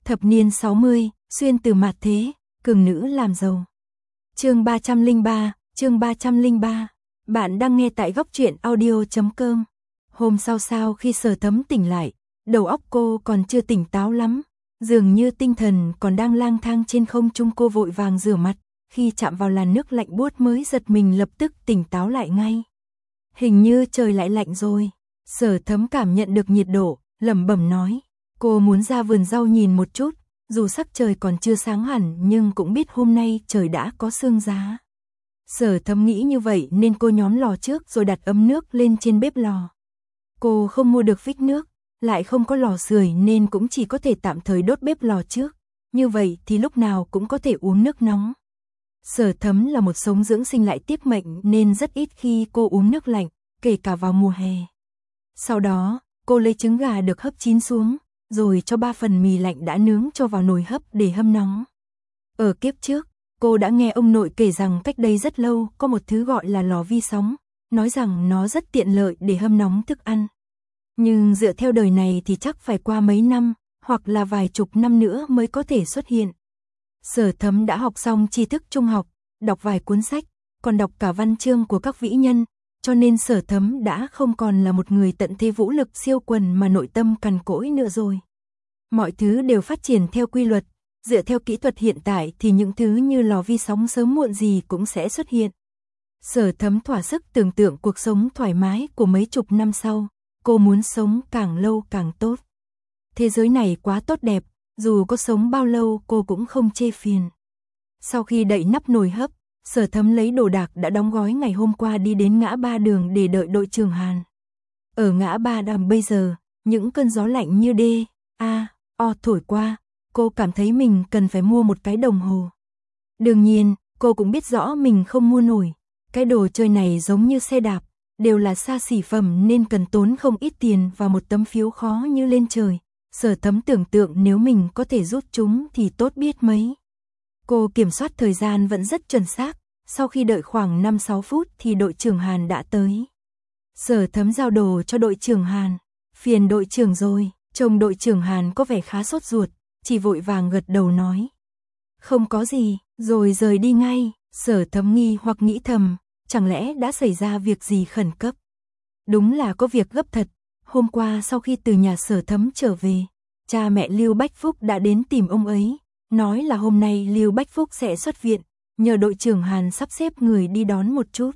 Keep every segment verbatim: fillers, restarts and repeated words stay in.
Thập niên sáu mươi, xuyên từ mạt thế, cường nữ làm giàu. Chương ba trăm lẻ ba, chương ba trăm lẻ ba. Bạn đang nghe tại góc truyện audio chấm com. Hôm sau sau khi Sở Thấm tỉnh lại, đầu óc cô còn chưa tỉnh táo lắm, dường như tinh thần còn đang lang thang trên không trung. Cô vội vàng rửa mặt, khi chạm vào làn nước lạnh buốt mới giật mình lập tức tỉnh táo lại ngay. Hình như trời lại lạnh rồi. Sở Thấm cảm nhận được nhiệt độ, lẩm bẩm nói. Cô muốn ra vườn rau nhìn một chút, dù sắc trời còn chưa sáng hẳn nhưng cũng biết hôm nay trời đã có sương giá. Sở Thấm nghĩ như vậy nên cô nhóm lò trước rồi đặt ấm nước lên trên bếp lò. Cô không mua được vích nước, lại không có lò sưởi nên cũng chỉ có thể tạm thời đốt bếp lò trước, như vậy thì lúc nào cũng có thể uống nước nóng. Sở Thấm là một sống dưỡng sinh lại tiếc mệnh nên rất ít khi cô uống nước lạnh, kể cả vào mùa hè. Sau đó, cô lấy trứng gà được hấp chín xuống, rồi cho ba phần mì lạnh đã nướng cho vào nồi hấp để hâm nóng. Ở kiếp trước, cô đã nghe ông nội kể rằng cách đây rất lâu có một thứ gọi là lò vi sóng, nói rằng nó rất tiện lợi để hâm nóng thức ăn. Nhưng dựa theo đời này thì chắc phải qua mấy năm, hoặc là vài chục năm nữa mới có thể xuất hiện. Sở Thấm đã học xong tri thức trung học, đọc vài cuốn sách, còn đọc cả văn chương của các vĩ nhân, cho nên Sở Thấm đã không còn là một người tận thế vũ lực siêu quần mà nội tâm cằn cỗi nữa rồi. Mọi thứ đều phát triển theo quy luật, dựa theo kỹ thuật hiện tại thì những thứ như lò vi sóng sớm muộn gì cũng sẽ xuất hiện. Sở Thấm thỏa sức tưởng tượng cuộc sống thoải mái của mấy chục năm sau, cô muốn sống càng lâu càng tốt. Thế giới này quá tốt đẹp, dù có sống bao lâu cô cũng không chê phiền. Sau khi đậy nắp nồi hấp, Sở Thấm lấy đồ đạc đã đóng gói ngày hôm qua đi đến ngã ba đường để đợi đội trưởng Hàn. Ở ngã ba đàm bây giờ, những cơn gió lạnh như đê, a, o thổi qua, cô cảm thấy mình cần phải mua một cái đồng hồ. Đương nhiên, cô cũng biết rõ mình không mua nổi, cái đồ chơi này giống như xe đạp, đều là xa xỉ phẩm nên cần tốn không ít tiền và một tấm phiếu khó như lên trời. Sở Thấm tưởng tượng nếu mình có thể rút chúng thì tốt biết mấy. Cô kiểm soát thời gian vẫn rất chuẩn xác, sau khi đợi khoảng năm sáu phút thì đội trưởng Hàn đã tới. Sở Thấm giao đồ cho đội trưởng Hàn, phiền đội trưởng rồi, trông đội trưởng Hàn có vẻ khá sốt ruột, chỉ vội vàng gật đầu nói. Không có gì, rồi rời đi ngay. Sở Thấm nghi hoặc nghĩ thầm, chẳng lẽ đã xảy ra việc gì khẩn cấp. Đúng là có việc gấp thật, hôm qua sau khi từ nhà Sở Thấm trở về, cha mẹ Lưu Bách Phúc đã đến tìm ông ấy, nói là hôm nay Lưu Bách Phúc sẽ xuất viện, nhờ đội trưởng Hàn sắp xếp người đi đón một chút.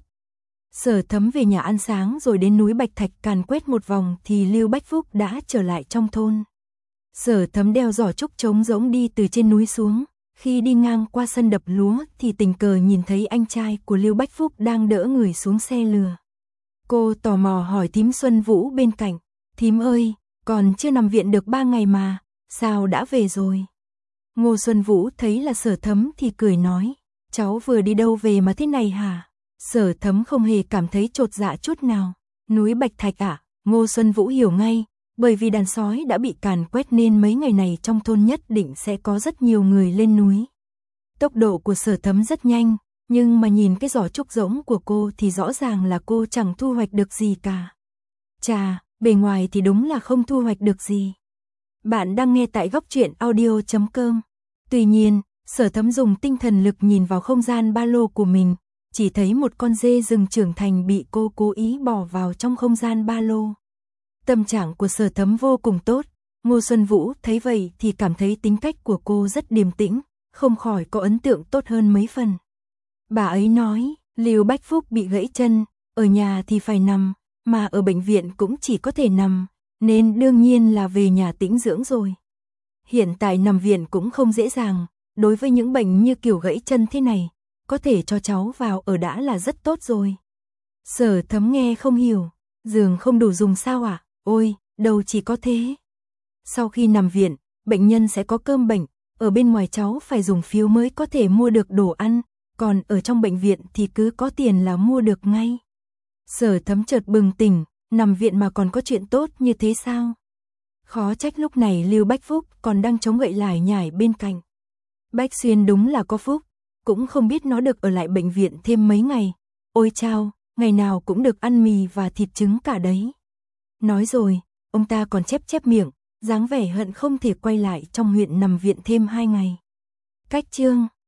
Sở Thấm về nhà ăn sáng rồi đến núi Bạch Thạch càn quét một vòng thì Lưu Bách Phúc đã trở lại trong thôn. Sở Thấm đeo giỏ trúc trống rỗng đi từ trên núi xuống, khi đi ngang qua sân đập lúa thì tình cờ nhìn thấy anh trai của Lưu Bách Phúc đang đỡ người xuống xe lừa. Cô tò mò hỏi thím Xuân Vũ bên cạnh, thím ơi, còn chưa nằm viện được ba ngày mà, sao đã về rồi? Ngô Xuân Vũ thấy là Sở Thấm thì cười nói, cháu vừa đi đâu về mà thế này hả? Sở Thấm không hề cảm thấy chột dạ chút nào. Núi Bạch Thạch à? Ngô Xuân Vũ hiểu ngay, bởi vì đàn sói đã bị càn quét nên mấy ngày này trong thôn nhất định sẽ có rất nhiều người lên núi. Tốc độ của Sở Thấm rất nhanh, nhưng mà nhìn cái giỏ trúc rỗng của cô thì rõ ràng là cô chẳng thu hoạch được gì cả. Chà, bề ngoài thì đúng là không thu hoạch được gì. Bạn đang nghe tại góc truyện audio chấm com. Tuy nhiên, Sở Thấm dùng tinh thần lực nhìn vào không gian ba lô của mình, chỉ thấy một con dê rừng trưởng thành bị cô cố ý bỏ vào trong không gian ba lô. Tâm trạng của Sở Thấm vô cùng tốt, Ngô Xuân Vũ thấy vậy thì cảm thấy tính cách của cô rất điềm tĩnh, không khỏi có ấn tượng tốt hơn mấy phần. Bà ấy nói, Lưu Bách Phúc bị gãy chân, ở nhà thì phải nằm, mà ở bệnh viện cũng chỉ có thể nằm, nên đương nhiên là về nhà tĩnh dưỡng rồi. Hiện tại nằm viện cũng không dễ dàng, đối với những bệnh như kiểu gãy chân thế này, có thể cho cháu vào ở đã là rất tốt rồi. Sở Thấm nghe không hiểu, giường không đủ dùng sao ạ? À? Ôi, đâu chỉ có thế. Sau khi nằm viện, bệnh nhân sẽ có cơm bệnh, ở bên ngoài cháu phải dùng phiếu mới có thể mua được đồ ăn, còn ở trong bệnh viện thì cứ có tiền là mua được ngay. Sở Thấm chợt bừng tỉnh, nằm viện mà còn có chuyện tốt như thế sao? Khó trách lúc này Lưu Bách Phúc còn đang chống gậy lải nhải bên cạnh. Bách Xuyên đúng là có phúc, cũng không biết nó được ở lại bệnh viện thêm mấy ngày. Ôi chao, ngày nào cũng được ăn mì và thịt trứng cả đấy. Nói rồi, ông ta còn chép chép miệng, dáng vẻ hận không thể quay lại trong huyện nằm viện thêm hai ngày. Cách chương